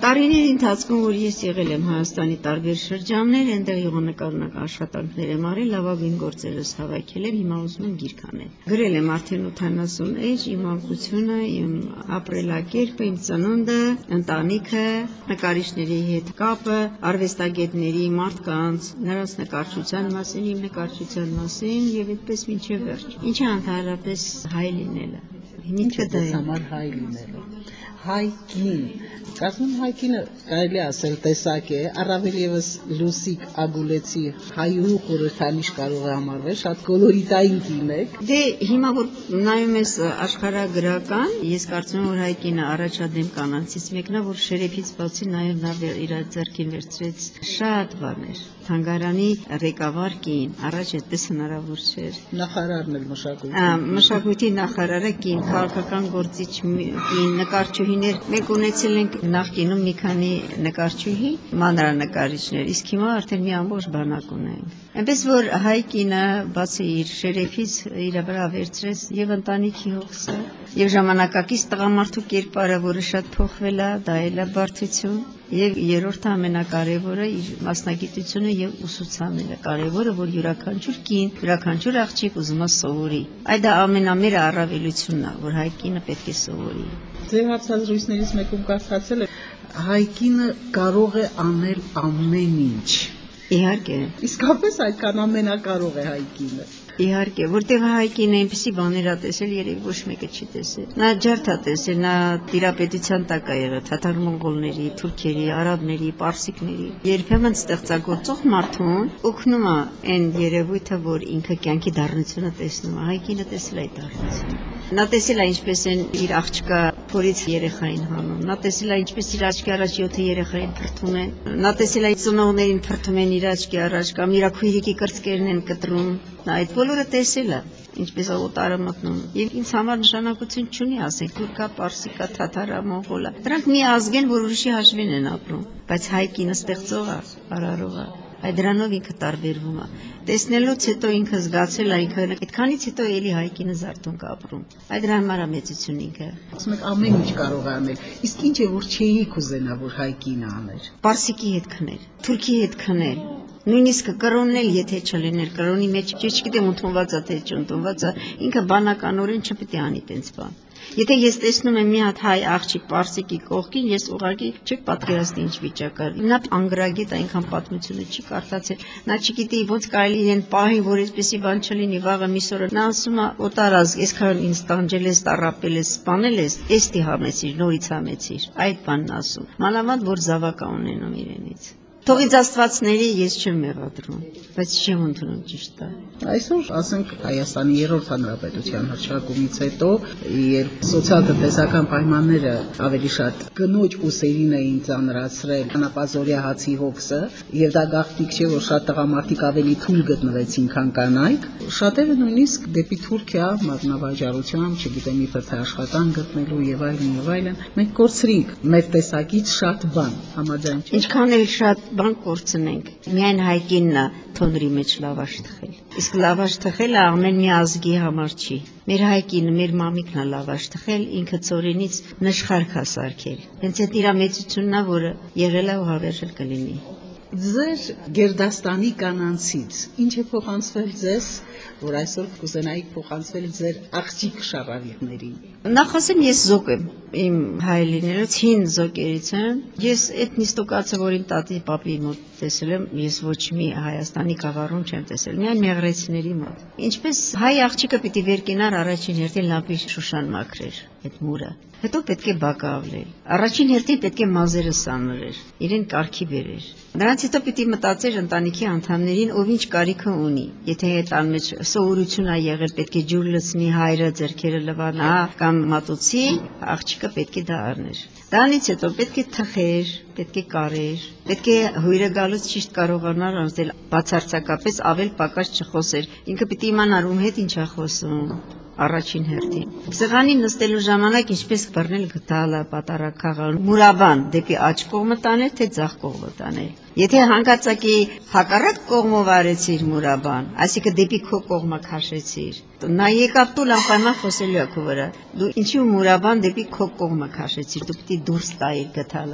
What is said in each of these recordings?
Տարիների ընթացքում, որ ես եղել եմ Հայաստանի տարբեր շրջաններ, այնտեղ յուղանկարնակ աշխատանքներ եմ արել, լավագույն գործերս հավաքել եմ, հիմա ուզում եմ գիրք անել։ Գրել եմ արդեն 80 էջ, իմ մանկությունը, իմ ապրելակերպը, իմ ծնունդը, ընտանիքը, նկարիչների հետ կապը, արվեստագետների, մարդկանց, նրանց նկարչության մասին, իմ նկարչության մասին եւ այդպես մինչեւ վերջ։ Ինչը ընդհանրապես հայ լինելը։ Ինչը դա համար հայ լինելը։ Հայ կին, կազմում հայ կինը կարելի ասել տեսակ է, առավել ևս Լուսիկ Ագուլեցի հայուհու խորհրդանիշ կարող է համարվել, շատ կոլորիտային կին եք։ Դե հիմա որ նայում ես աշխարհագրական, ես կարծում եմ, որ հայ կինը առաջադեմ կանանցից մեկն է, որ շերեփից բացի նաև նա իր ձեռքին վերցրեց շատ բաներ։ Թանգարանի ղեկավար կին, առաջ այդպես հնարավոր չէր։ Նախարարն էլ մշակույթի։ Մշակույթի նախարարը կին, քաղաքական գործիչ կին, նկարչուհիներ, մենք ունեցել ենք նախկինում մի քանի նկարչուհի, մանրանկարիչներ, իսկ հիմա արդեն մի ամբողջ բանակ ունենք։ Այնպես որ հայ կինը բացի իր շերեփից իր վրա վերցրեց եւ ընտանիքի հոգսը, եւ ժամանակակից տղամարդու կերպարը, որը շատ փոխվել է, դա էլ է բարդություն։ Եվ երրորդը ամենակարևորը իր մասնագիտությունը եւ ուսուցանելը, կարևորը որ յուրաքանչյուր կին, յուրաքանչյուր աղջիկ ուզում է սովորի։ Այդ ամենամեծ առավելությունն է, որ հայ կինը պետք է սովորի։ Ձեր հարցազրույցներից մեկում կարծացել եմ, հայ կինը կարող է անել ամեն ինչ։ Իհարկե։ Իսկապես այդքան ամենակարող է հայ կինը։ Իհարկե, որտեղ հայ կինը այնպեսի բաներ ա տեսել, երևի ոչ մեկը չի տեսել։ Նա ջարդ ա տեսել, նա տիրապետության տակ ա եղել թաթար-մոնղոլների, թուրքերի, արաբների, պարսիկների։ Երբեմն ստեղծագործող մարդուն օգնում է այն երևույթը, որ ինքը կյանքի դառնությունը տեսնում է։ Հայ կինը տեսել է այդ դառնությունը։ Նա տեսել է ինչպես են իր աղջկա փորից երեխային հանում։ Նա տեսել է ինչպես իր աչքի առաջ 7 երեխային փրթում են։ Նա տեսել է ծնողներին փրթում են իր աչքի առաջ կամ իր քույրիկի կրծքերն են կտրում։ Նա այդ բոլորը տեսել է, ինչպես օտարը մտնում։ Եվ ինձ համար նշանակություն չունի, ասենք, թուրքա, պարսիկա, թաթարա, մոնղոլա։ Դրանք մի ազգ են, որ ուրիշի հաշվին են ապրում, բայց հայ կինը ստեղծող է, արարող է։ Այդ դրանով ինքը տարբերվում է։ Տեսնելուց հետո ինքը զգացել է, ինքը այդքանից հետո էլի հայ կինը զարթուն կապրում։ Այդ դրա համար է մեծություն ինքը։ Ասում եք ամեն ինչ կարող է անել։ Իսկ ինչ է որ չէի կուզենա որ հայ կինը աներ։ Պարսիկի հետ քնել, թուրքի հետ քնել։ Նույնիսկ կրոնն էլ եթե չլիներ, կրոնի մեջ չգիտեմ ընդունված է թե չընդունված է, ինքը բանականորեն չպետք է անի տենց բան։ Եթե ես տեսնում եմ մի հատ հայ աղջիկ պարսիկի կողքին, ես ուղղակի չեք պատկերացնի ինչ վիճակ է։ Նա անգրագետ այնքան պատմությունը չի կարդացել, նա չգիտի ոնց կարելի իրեն պահին, որ այսպեսի բան չլինի, վաղը միսօրը նա ասում է օտարազգ, այսքան ինձ տանջել ես, տառապել ես, սպանել ես, էստի համեցիր, նորից համեցիր։ Այդ բանն ասում։ Մանավանդ որ զավակ ունենում իրենից։ Թողից աստվածների ես չեմ մեղադրում, բայց չեմ ընդունում ճիշտ է։ Այսօր ասենք Հայաստանի երրորդ հանրապետության հռչակումից հետո, երբ սոցիալ-տնտեսական պայմանները ավելի շատ կնոջ ուսերին էին ծանրացրել անապազորյա հացի հոգսը, եւ դա գաղտնիք չէ, որ շատ տղամարդիկ ավելի թույլ գտնվեցին, քան կանայք, շատերը նույնիսկ դեպի Թուրքիա մատնավաճառությամբ, չգիտեմ, իբր թե աշխատանք գտնելու եւ այլն, մենք կորցրինք մեր տեսակից շատ բան, համաձայն չեք։ Ինչքան էլ շատ բան կորցնենք, միայն հայ կինն է թոնրի մեջ լավաշ թխել։ Իսկ լավաշ թխելը ամեն մի ազգի համար չի։ Մեր հայ կինը, մեր մամիկն է լավաշ թխել, ինքը ծորենից նշխարք է սարքել։ Հենց այդ իր մեծությունն է, որը եղել է ու հավերժել կլինի։ Ձեր Գերդաստանի կանանցից ինչ է փոխանցվել ձեզ, որ այսօր կուզենայիք փոխանցվել ձեր աղջիկ շառավիղներին։ Նախ ասեմ, ես զոկ եմ իմ հայ լինելուց, հին զոկերից եմ։ Ես այդ նիստուկացը, որ իմ տատի պապի մոտ տեսել եմ, ես ոչ մի Հայաստանի գավառում չեմ տեսել, միայն մեղրեցիների մոտ։ Ինչպես հայ աղջիկը պիտի վերկենար առաջին հերթին լապի շուշան մաքրեր այդ մուրը։ Հետո պետք է բակավլել։ Առաջին հերթին պետք է մազերը սանրեր, իրեն կարգի բերեր։ Նրանց հետո պիտի մտածեր ընտանիքի անդամներին, ով ինչ կարիքը ունի։ Եթե տան մեջ սովորություն է եղել, պետք է ջուր լցնի, հայրը ձեռքերը լվանա կամ մատուցի, աղջիկը պետք է դա առներ։ Դրանից հետո պետք է թխեր, պետք է կարեր, պետք է հյուրը գալուց ճիշտ կարողանար անցնել բացարձակապես ավել պակաս չխոսեր։ Ինքը պիտի իմանար ում հետ ինչ է խոսում։ Առաջին հերթին։ Սեղանին նստելու ժամանակ ինչպես բռնել գդալը, պատարակախը, մուրաբան դեպի աջ կողմը տանել, թե ձախ կողմը տանել։ Եթե հանկարծակի հակառակ կողմով արեցիր մուրաբան, այսինքն դեպի քո կողմը քաշեցիր, նա եկավ տուլ անպայման խոսելու է քո վրա։ Դու ինչի մուրաբան դեպի քո կողմը քաշեցիր, դու պիտի դուրս տայիր գդալը։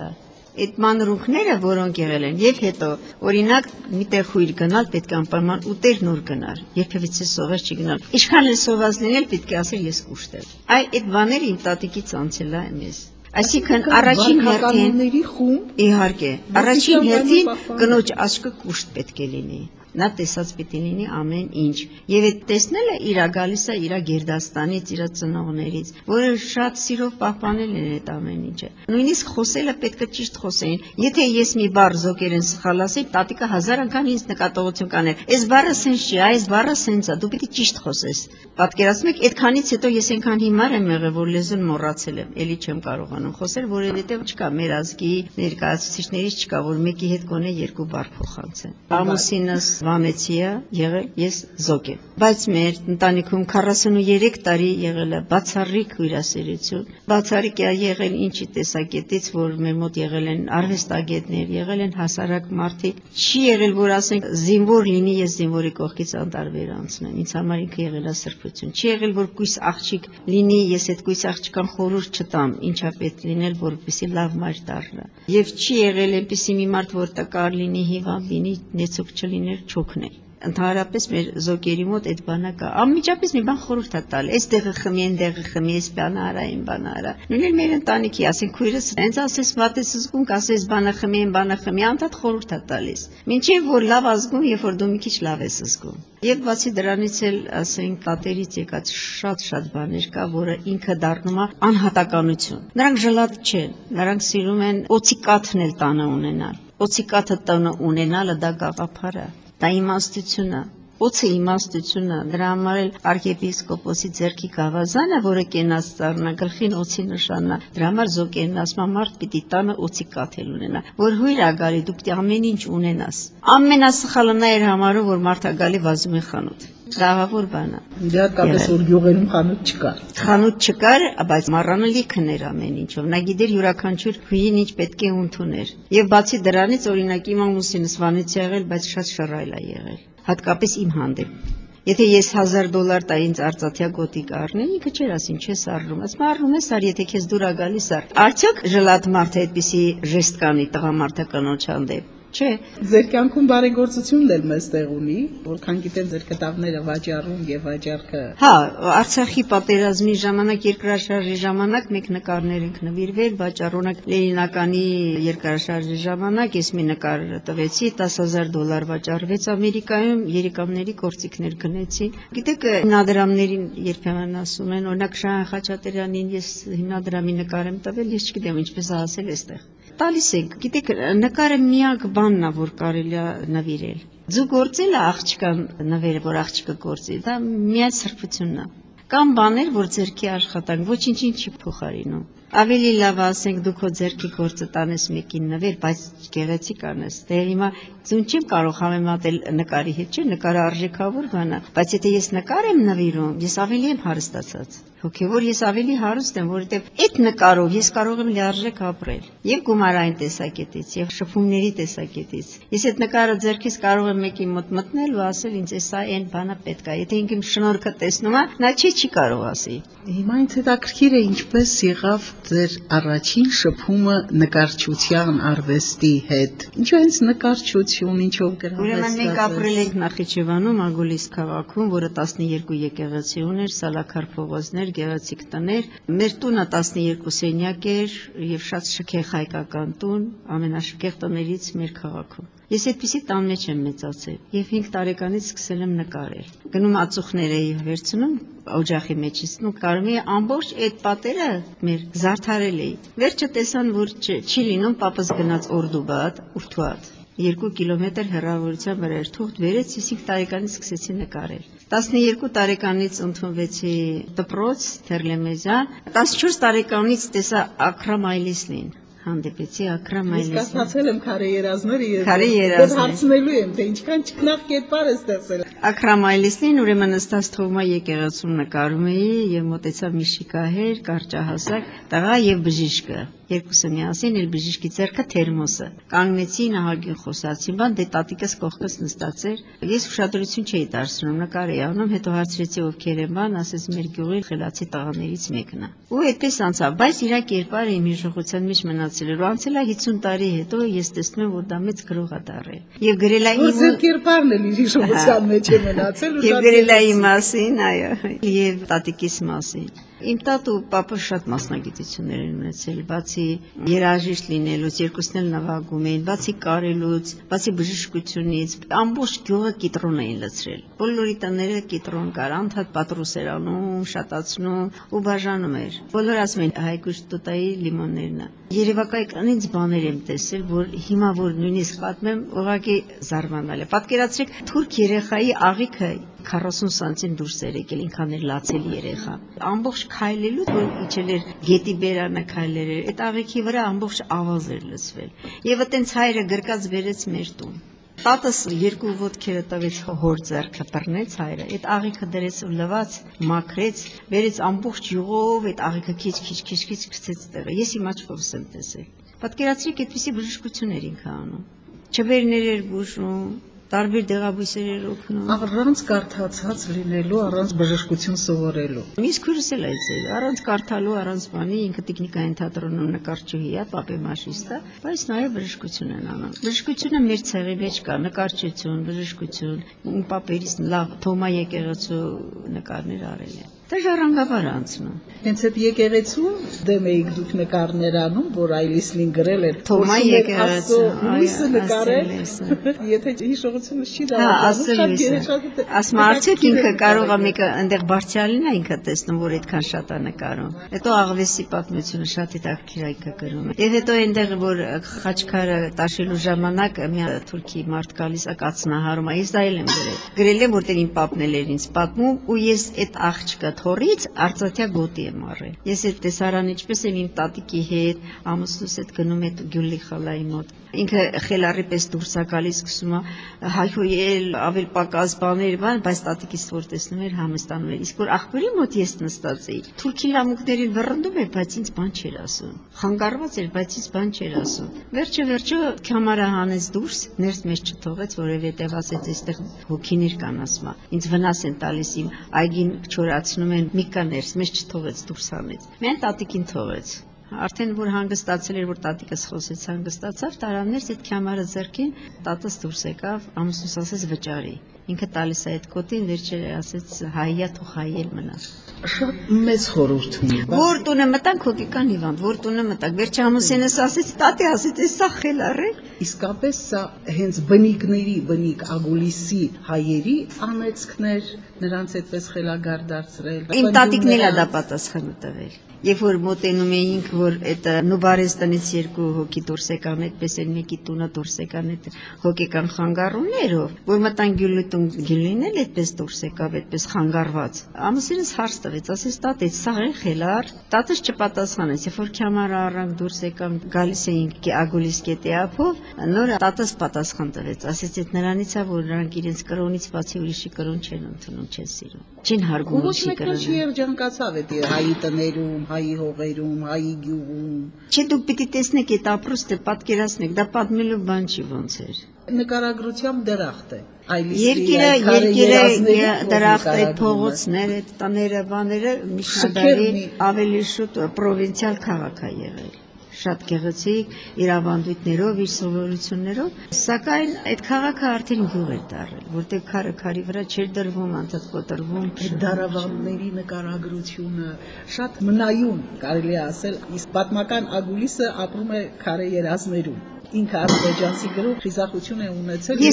Այդ մանրուքները, որոնք եղել են, եւ հետո օրինակ միտեղ խույր գնալ պետք է անպայման ուտեր նոր գնալ, երբևիցե սովեր չգնալ։ Ինչքան էլ սոված լինել, պետք է ասել ես կուշտել։ Այդ բաները իմ տատիկից անցել է մեզ։ Այսինքն առաջին հերթին խումբ իհարկե, առաջին հերթին կնոջ աչքը կուշտ պետք է լինի։ Նա տեսած պիտի լինի ամեն ինչ եւ այդ տեսնելը իրա գալիս է իրա գերդաստանից, իրա ծնողներից, որը շատ սիրով պահպանել են այդ ամեն ինչը։ Նույնիսկ խոսելը պետք է ճիշտ խոսեին։ Եթե ես մի բառ զոկերեն սխալ ասեի, տատիկը 1000 անգամ ինձ նկատողություն կաներ։ Այս բառը սենց չի, այս բառը սենց է, դու պիտի ճիշտ խոսես։ Պատկերացնում եք, այդքանից հետո ես այնքան հիմար եմ եղել, որ լեզուն մոռացել եմ, էլի չեմ կարողանում խոսել, որովհետեւ չկա մեր ազգի ներկայացուցիչներից չկա, որ մեկի հետ գոնե երկու բառ փոխանցեն։ Ամուսինս Վամեցիա եղել, ես զոկ եմ, բայց մեր ընտանիքում 43 տարի եղել է բացառիկ հյուրասիրություն, բացառիկ է եղել ինչի տեսակետից, որ մեր մոտ եղել են արվեստագետներ, եղել են հասարակ մարդիկ, չի եղել, որ ասենք զինվոր լինի, ես զինվորի կողքից անտարբեր անցնեմ, ինձ համար ինքը եղել է սրբություն, չի եղել, որ կույս աղջիկ լինի, ես այդ կույս աղջկան խորհուրդ չտամ, ինչա պետք լինել, որպեսզի լավ մայր դառնա, եւ չի եղել այնպիսի մի մարդ, որ տկար լինի, հիվանդ լինի, նեցուկ չլիներ, չօգներ։ Ընդհանրապես մեր զոկերի մոտ այդ բանը կա։ Անմիջապես մի բան խորհուրդ է տալ։ Այստեղը խմի, այնտեղը խմի, այս բանը արա, այն բանը արա։ Նույնիսկ մեր ընտանիքի, ասենք քույրս, հենց ասես վատես զգում, ասես բանը խմի, այն բանը խմի, անդադ խորհուրդ է տալիս։ Մինչև որ լավ ազգում, երբ որ դու մի քիչ լավ ես զգում։ Եվ բացի դրանից էլ, ասենք, տատերից եկած շատ բաներ կա, որը ինքը դառնում է անհատականություն։ Նրանք ժլատ չեն, նրանք սիրում են օծիկաթն էլ տանը ունենալ։ Օծիկաթը տանը ունենալը դա գաղափար է։ Դա իմաստություն է, օծը իմաստություն է, դրա համար էլ arczepiskopos-ի ձեռքի գավազանը, որը կենաց ծառնա, գլխին օծի նշանն է, դրա համար զոկերն ասում մարդ պիտի տանը օծի կաթել ունենա, որ հույր է գալի, դու պիտի ամեն ինչ ունենաս։ Ամենասխալը նա էր համարում, որ մարդ է գալի վազում է խանութ։ Լավավոր բան է։ Իրականում որ գյուղերում խանութ չկար։ Խանութ չկար, բայց մառանը լիքն էր ամեն ինչով։ Նա գիտեր յուրաքանչյուր հույին ինչ պետք է ընդուներ։ Եվ բացի դրանից օրինակ իմ ամուսինս Վանից եղել, բայց շատ շռայլ է եղել, հատկապես իմ հանդեպ։ Եթե ես $1000 տա ինձ արծաթյա գոտիկ առնի, ինքը չէր ասին, չես առնում, ասում առնում ես, արի, եթե քեզ դուր է գալիս առ։ Արդյոք ժլատ մարդը այդպիսի ժեստ կանի տղամարդը կնոջ հանդեպ։ Չէ, ձեր կյանքում բարեգործությունն էլ մեստեղ ունի, որքան գիտեն ձեր կտավները վաճառում եւ վաճառքը։ Հա, Արցախի պատերազմի ժամանակ երկրաշարժի ժամանակ մեկ նկարներ ենք նվիրվել, վաճառոնակ Լենինականի երկրաշարժի ժամանակ ես մի նկար տվեցի, $10,000 վաճառվեց Ամերիկայում, երիկամների գործիքներ գնեցի։ Գիտեք, հիմնադրամներին երբեմն ասում են, օրինակ Շահեն Խաչատրյանին ես հիմնադրամի նկար եմ տվել, ես չգիտեմ ինչպես ասել էստեղ։ Տալիս եք, գիտեք, նկարը միակ բանն է, որ կարելի է նվիրել։ Ձու գործելը աղջկան նվերը, որ աղջիկը գործի, դա միայն սրբությունն է։ Կամ բաներ, որ ձերքի աշխատանք, ոչինչ չի փոխարինում։ Ավելի լավ ասենք դու քո ձերքի գործը տանես մեկին նվեր, բայց գեղեցիկ անես։ Դե հիմա ձուն չեմ կարող համեմատել նկարի հետ, չէ՞, նկարը արժեքավոր բան է, բայց եթե ես նկար եմ նվիրում, ես ավելի եմ հարստացած։ Հոգևոր ես ավելի հարուստ եմ, որովհետև այդ նկարով ես կարող եմ լիարժեք ապրել եւ գումարային տեսակետից եւ շփումների տեսակետից։ Ես այդ նկարը ձեռքից կարող եմ մեկի մոտ մտնել ու ասել ինձ էսա այն բանը պետք է։ Եթե ինքն իմ շնորհքը տեսնում է, նա չի կարող ասի։ Հիմա ինձ հետաքրքիր է ինչպես եղավ ձեր առաջին շփումը նկարչության արվեստի հետ։ Ինչու հենց նկարչություն, ինչով գրավեց։ Ուրեմն մենք ապրել ենք Նախիջևանում, Ագուլիս քաղաքում, որը 12 եկեղեցի ուներ, սալաքար փողոցներ, գեղեցիկ տներ։ Մեր տունը 12 սենյակ էր եւ շատ շքեղ հայկական տուն, ամենաշքեղ տներից մեր քաղաքում։ Ես այդպիսի տան մեջ եմ մեծացել եւ 5 տարեկանից սկսել եմ նկարել։ Գնում ածուխներ էի վերցնում օջախի մեջից ու կարում էի ամբողջ այդ պատերը մեր զարդարել էի։ Վերջը տեսան, որ չի լինում, պապս գնաց Օրդուբադ, Ուրթուատ 2 կիլոմետր հեռավորության վրա էր թուղթ վերեց, ես 5 տարեկանից սկսեցի նկարել։ 12 տարեկանից ընդունվեցի դպրոց Թերլեմեզյան, 14 տարեկանից տեսա Աքրամ Այլիսլին։ Հանդիպեցի Աքրամ Այլիսլին։ Ես կասացել եմ քարե երազները եւ հարցնելու եմ, թե ինչքան ճկնաղ կերպար է ստեղծել։ Աքրամ Այլիսլին ուրեմն ըստ թողումա եկեղեցում նկարում էի եւ մոտեցա մի շիկահեր, կարճահասակ տղա եւ բժիշկը։ Երկուսը միասին էլ բժիշկի ձեռքը թերմոսը։ Կանգնեցի նահագին խոսացին, բան դե տատիկս կողքս նստած էր։ Ես ուշադրություն չէի դարձնում, նկար էի անում, հետո հարցրեցի ովքեր են բան, ասես մեր գյուղի խելացի տղաներից մեկն է։ Ու այդպես անցավ, բայց իր կերպարը իմ հիշողության մեջ մնաց մնացել էր, անցել է 50 տարի հետո ես տեսնում եմ, որ դա մեծ գրող է դառել։ Եվ գրել է Որ ձերքերպարն էլ իր հիշողության մեջ է մնացել ու Եվ գրել է իմ մասին, այո, եւ տատիկիս մասին։ Իմ տատու պապը շատ մասնագիտություններ են ունեցել, բացի երաժիշտ լինելուց, երկուսն էլ նվագում էին, բացի կարելուց, բացի բժշկությունից, ամբողջ գյուղը կիտրոն էին լցրել։ Բոլորի տները կիտրոն կար, անդադ պատրուս էր անում, շատացնում ու բաժանում էր։ Բոլորը ասում են Հայկուշ տուտայի լիմոններն է։ Երևակայականից բաներ եմ տեսել, որ հիմա որ նույնիսկ պատմեմ, ուղղակի զարմանալ է։ Պատկերացրեք, թուրք երեխայի աղիքը 40 սանտիմ դուրս էր եկել, ինքան էր լացել երեխա։ Ամբողջ քայլելուց, որ իջել էր գետի բերանը քայլեր էր, այդ աղիքի վրա ամբողջ ավազ էր լցվել։ Եվ այտենց հայրը գրկած բերեց մեր տուն։ Տատս երկու ոտքերը տվեց հոր ձեռքը բռնեց հայրը, այդ աղիքը դրեց ու լվաց, մաքրեց, բերեց ամբողջ յուղով, այդ աղիքը քիչ գցեց տեղը։ Ես իմ աչքովս եմ տեսել։ Պատկերացրեք, այդպիսի բժշկություններ ինքը անում։ Չվերներ էր բուժում, տարբեր դեղաբույսեր էր օգնում։ Առանց կարդացած լինելու, առանց բժշկություն սովորելու։ Ես քույրս էլ այցել, առանց կարդալու, առանց բանի, ինքը տեխնիկային թատրոնում նկարչուհի է, պապեմաշիստ է, բայց նաև բժշկություն են անում։ Բժշկությունը մեր ցեղի մեջ կա, նկարչություն, բժշկություն, իմ պապերից լավ Թոմա եկեղեցու նկարներ արել են։ Դա ժառանգաբար անցնում։ Հենց այդ եկեղեցու դեմ էիք դուք նկարներ անում, որ Այլիսլին գրել էր Թոմա եկեղեցու, լույսը նկարել, եթե հիշողությունս չի դառնում, ասում արդյոք ինքը կարող է մեկը այնտեղ բարձրալին է ինքը տեսնում, որ այդքան շատ է նկարում։ Հետո աղվեսի պատմությունը շատ հետաքրքիր է ինքը գրում։ Եվ հետո այնտեղ որ խաչքարը տաշելու ժամանակ մի թուրքի մարդ գալիս է կացնահարում, ես դա էլ եմ գրել։ Գրել եմ, որտեղ իմ պապն էլ էր ինձ պատմում ու ես այդ աղջկա թորից արծաթյա գոտի եմ առել։ Ես այդ տեսարան ինչպես եմ իմ տատիկի հետ, ամուսնուս հետ գնում եմ Գյուլի խալայի մոտ։ Ինքը խելարի պես դուրս է գալիս, սկսում է հայհոյել, ավել պակաս բաներ, բայց տատիկիս որ տեսնում էր համստանում էր։ Իսկ որ աղբերի մոտ ես նստած էի, թուրքի լամուկներին վռնդում էր, բայց ինձ բան չէր ասում։ Խանգարված էր, բայց ինձ բան չէր ասում։ Վերջը քամարը հանեց դուրս, ներս մեզ չթողեց, որովհետև ասեց այստեղ հոգիներ կան ասма։ Ինձ վնաս են տալիս իմ այգին չորացնում են, մի կա ներս, մեզ չթողեց դուրս հանեց։ Միայն տատիկին թողեց։ Արդեն որ հանգստացել էր, որ տատիկս խոսեց, հանգստացավ, տարաններս այդ քամարը ձեռքին, տատս դուրս եկավ, ամուսնուս ասեց վճարի։ Ինքը տալիս է այդ կոտին, վերջերը ասեց հայա թող հայել մնա։ Շատ մեծ խորհուրդ ունի։ Որ տունը մտանք հոգեկան հիվանդ, որ տունը մտանք, վերջը ամուսինս ասեց, տատի ասեց, սա խելառ է։ Իսկապես սա հենց բնիկ Ագուլիսի հայերի անեծքներ, նրանց այդպես խելագար դարձրել։ Իմ տատիկն էլ է դա պատասխանը տվել։ Երբ որ մոտենում էինք, որ այդ Նուբարես տնից երկու հոգի դուրս եկան, այդպես էլ մեկի տունը դուրս եկան այդ հոգեկան խանգարումներով, որ մտան Գյուլին էլ այդպես դուրս եկավ, այդպես խանգարված։ Ամուսինս հարց տվեց, ասեց տատե, սա խելար, տատս չպատասխանեց, երբ որ քամարը առանք դուրս եկան, գալիս էինք Ագուլիս գետի ափով, նոր տատս պատասխան տվեց, ասեց այդ նրանից է, որ նրանք իրենց կրոնից բացի ուրիշի կրոն չեն ընդունում, չեն սիրում, չեն հարգում ուրիշի կրոնը։ Ոչ մեկը երջանկացավ այդ հայի տներում, հայի հողերում, հայի գյուղում։ Չէ, դուք պիտի տեսնեք այդ ապրուստը, պատկերացնեք, դա պատմելու բան չի ոնց էր։ Նկարագրությամբ դրախտ է։ Երկիրը դրախտ է, փողոցներ, այդ տները, բաները միջնադարի ավելի շուտ պրովինցիալ քաղաք է եղել։ Շատ գեղեցիկ, իր ավանդույթներով, իր սովորություններով, սակայն այդ քաղաքը արդեն գյուղ էր դառել, որտեղ քարի վրա չէր դրվում, անդադ կոտրվում։ Այդ դարավանդների նկարագրությունը շատ մնայուն, կարելի է ասել, իսկ պատմական Ագուլիսը ապրում է քարե երազներում։ Ինքը ադրբեջանցի գրող խիզախություն է ունեցել։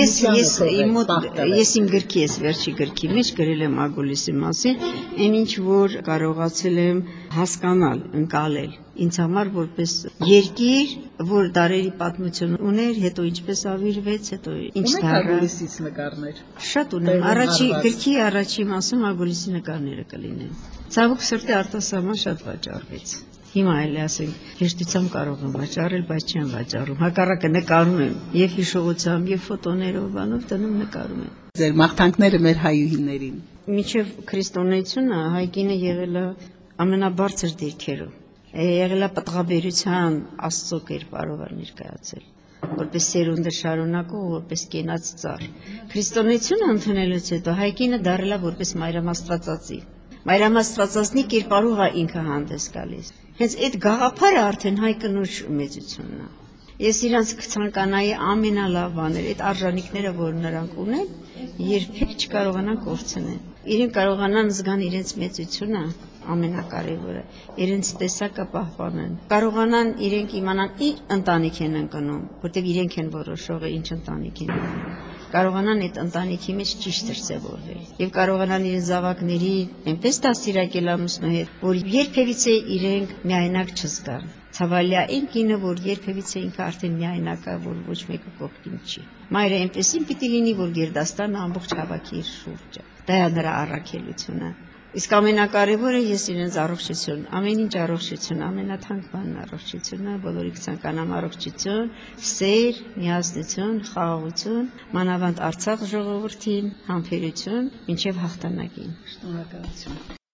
Ես իմ գրքի ես վերջի գրքի մեջ գրել եմ Ագուլիսի մասին, այն ինչ որ կարողացել եմ հասկանալ, ընկալել։ Ինձ համար որպես երկիր, որ դարերի պատմություն ուներ, հետո ինչպես ավիրվեց, հետո ինչ դառավ։ Ագուլիսից նկարներ։ Շատ ունեմ։ Գրքի առաջի մասում Ագուլիսի նկարները կլինեն։ Ցավոք սրտի արտասահման շատ վաճառվեց։ Հիմա էլ ասենք, հեշտությամբ կարող եմ վաճառել, բայց չեմ վաճառում։ Հակառակը նկարում եմ եւ հիշողությամբ, եւ ֆոտոներով, բանով դնում նկարում եմ։ Ձեր մաղթանքները մեր հայուհիներին։ Միջև քրիստոնեությունը հայկինը եղել է ամենաբարձր դիրքերով։ Եղել է պատղաբերության Աստծո կերպարով ներկայացել, որպես սերունդը շարունակող, որպես կենաց ծառ։ Քրիստոնեությունը ընդունելուց հետո հայկինը դարձել է որպես մայրամաստվածածի։ Մայրամաստվածածնի կերպարով է ինքը հանդես գալիս։ Հենց այդ գաղափարը արդեն հայ կնոջ մեծությունն է։ Ես իրանց ցանկանայի ամենալավ բաները, այդ արժանինքները, որ նրանք ունեն, երբեք չկարողանան կորցնել։ Իրենք կարողանան զգան իրենց մեծությունը, ամենակարևորը, իրենց տեսակը պահպանեն։ Կարողանան իրենք իմանան ինչ ընտանիք են ընկնում, որտեղ իրենք են որոշողը ինչ ընտանիք են ունենում։ Կարողանան այդ ընտանիքի մեջ ճիշտ դրսևորվել եւ կարողանան իրենց զավակների այնպես դաստիարակել ամուսնու հետ, որ երբևիցե իրենք միայնակ չզգան։ Ցավալի է այն կինը, որ երբևիցե ինքը արդեն միայնակ է, որ ոչ մեկը կողքին չի։ Մայրը այնպեսին պիտի լինի, որ գերդաստանը ամբողջ հավաքի իր շուրջը։ Դա է նրա առաքելությունը։ Իսկ ամենակարևորը ես իրենց առողջություն, ամեն ինչ առողջություն, ամենաթանկ բանն առողջությունն է, բոլորիք ցանկանամ առողջություն, սեր, միասնություն, խաղաղություն, մանավանդ Արցախ ժողովրդին, համբերություն, մինչև հաղթանակին։ Շնորհակալություն։